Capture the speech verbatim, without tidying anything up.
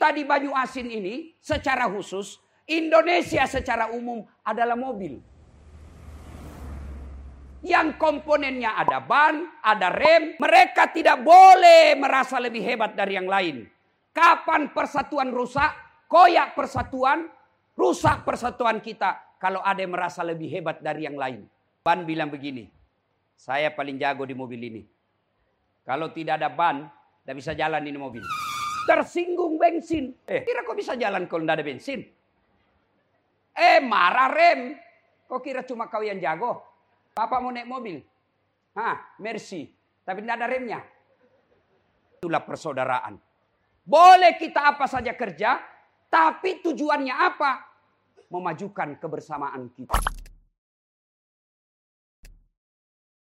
kita di Banyuasin ini secara khusus, Indonesia secara umum adalah mobil. Yang komponennya ada ban, ada rem. Mereka tidak boleh merasa lebih hebat dari yang lain. Kapan persatuan rusak, koyak persatuan, rusak persatuan kita. Kalau ada yang merasa lebih hebat dari yang lain. Ban bilang begini, saya paling jago di mobil ini. Kalau tidak ada ban, tidak bisa jalan ini mobil. Tersinggung bensin. Eh, kira kok bisa jalan kalau tidak ada bensin? Eh, marah rem. Kok kira cuma kau yang jago? Bapak mau naik mobil. Hah, Mercy. Tapi tidak ada remnya. Itulah persaudaraan. Boleh kita apa saja kerja, tapi tujuannya apa? Memajukan kebersamaan kita.